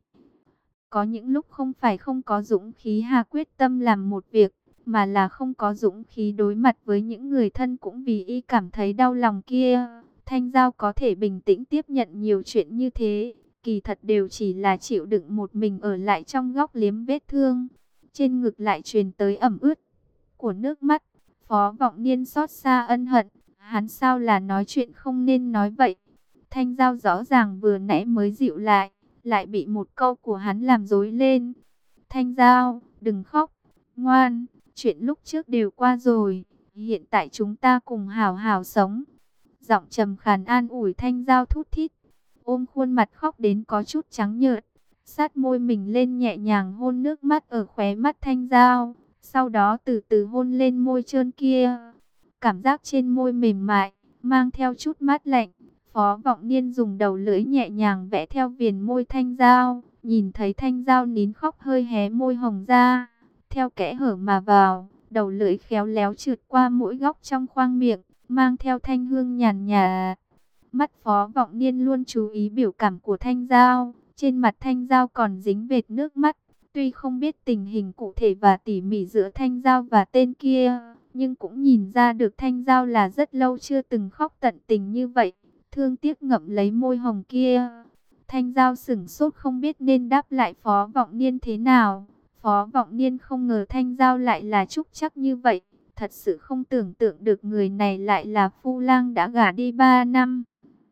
Có những lúc không phải không có dũng khí hà quyết tâm làm một việc, mà là không có dũng khí đối mặt với những người thân cũng vì y cảm thấy đau lòng kia. Thanh Giao có thể bình tĩnh tiếp nhận nhiều chuyện như thế, kỳ thật đều chỉ là chịu đựng một mình ở lại trong góc liếm vết thương. Trên ngực lại truyền tới ẩm ướt của nước mắt. Phó Vọng Niên xót xa ân hận, hắn sao là nói chuyện không nên nói vậy. Thanh Giao rõ ràng vừa nãy mới dịu lại, lại bị một câu của hắn làm rối lên. Thanh Giao, đừng khóc, ngoan, chuyện lúc trước đều qua rồi, hiện tại chúng ta cùng hào hào sống. Giọng trầm khàn an ủi Thanh Giao thút thít, ôm khuôn mặt khóc đến có chút trắng nhợt, sát môi mình lên nhẹ nhàng hôn nước mắt ở khóe mắt Thanh Giao, sau đó từ từ hôn lên môi trơn kia. Cảm giác trên môi mềm mại, mang theo chút mát lạnh. Phó Vọng Niên dùng đầu lưỡi nhẹ nhàng vẽ theo viền môi Thanh Giao, nhìn thấy Thanh Giao nín khóc hơi hé môi hồng ra, theo kẽ hở mà vào, đầu lưỡi khéo léo trượt qua mỗi góc trong khoang miệng, mang theo thanh hương nhàn nhạt. Mắt Phó Vọng Niên luôn chú ý biểu cảm của Thanh Giao, trên mặt Thanh Giao còn dính vệt nước mắt, tuy không biết tình hình cụ thể và tỉ mỉ giữa Thanh Giao và tên kia, nhưng cũng nhìn ra được Thanh Giao là rất lâu chưa từng khóc tận tình như vậy. Thương tiếc ngậm lấy môi hồng kia. Thanh Giao sửng sốt không biết nên đáp lại Phó Vọng Niên thế nào. Phó Vọng Niên không ngờ Thanh Giao lại là trúc chắc như vậy. Thật thật sự không tưởng tượng được người này lại là Phu Lang đã gả đi ba năm.